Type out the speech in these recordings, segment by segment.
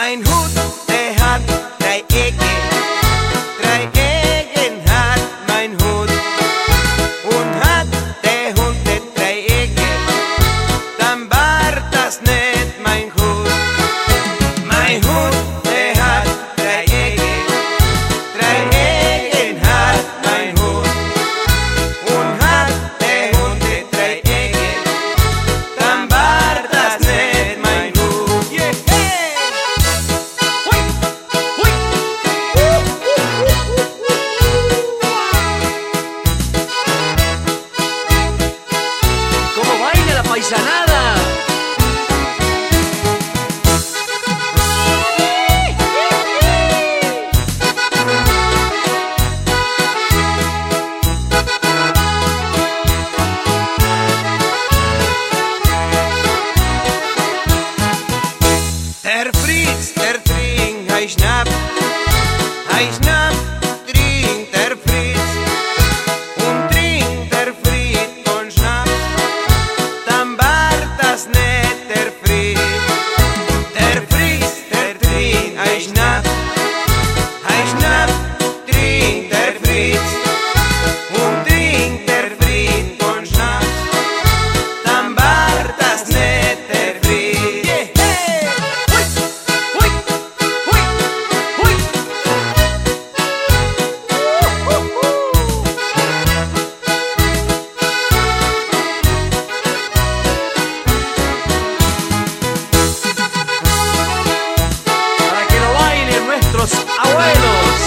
Mein Hut, der hat drei Ecken hat mein Hut. Und hat der Hund nicht drei Ecken, dann war das nicht mein Hut. Mein Hut, der hat drei Ecken hat mein Hut. Und hat der Hund nicht drei Ecken, dann war das nicht mein Hut. Yeah. ¿Cómo baila la paisanada? Der Fritz, der trinkt ein Schnapp, trinkt der Fritz. Und trinkt der Fritz und Schnapp, dann war das nicht der Fritz. Der Fritz, der trinkt ein Schnapp, trinkt der Fritz. Und trinkt der Fritz und Schnapp, dann war das nicht der Fritz. Yeah. Para que lo bailen nuestros abuelos.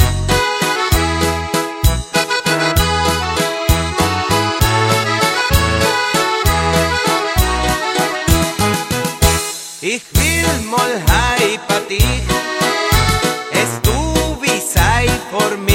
Ich will mal heim bei dich, es du wie sei vor mir.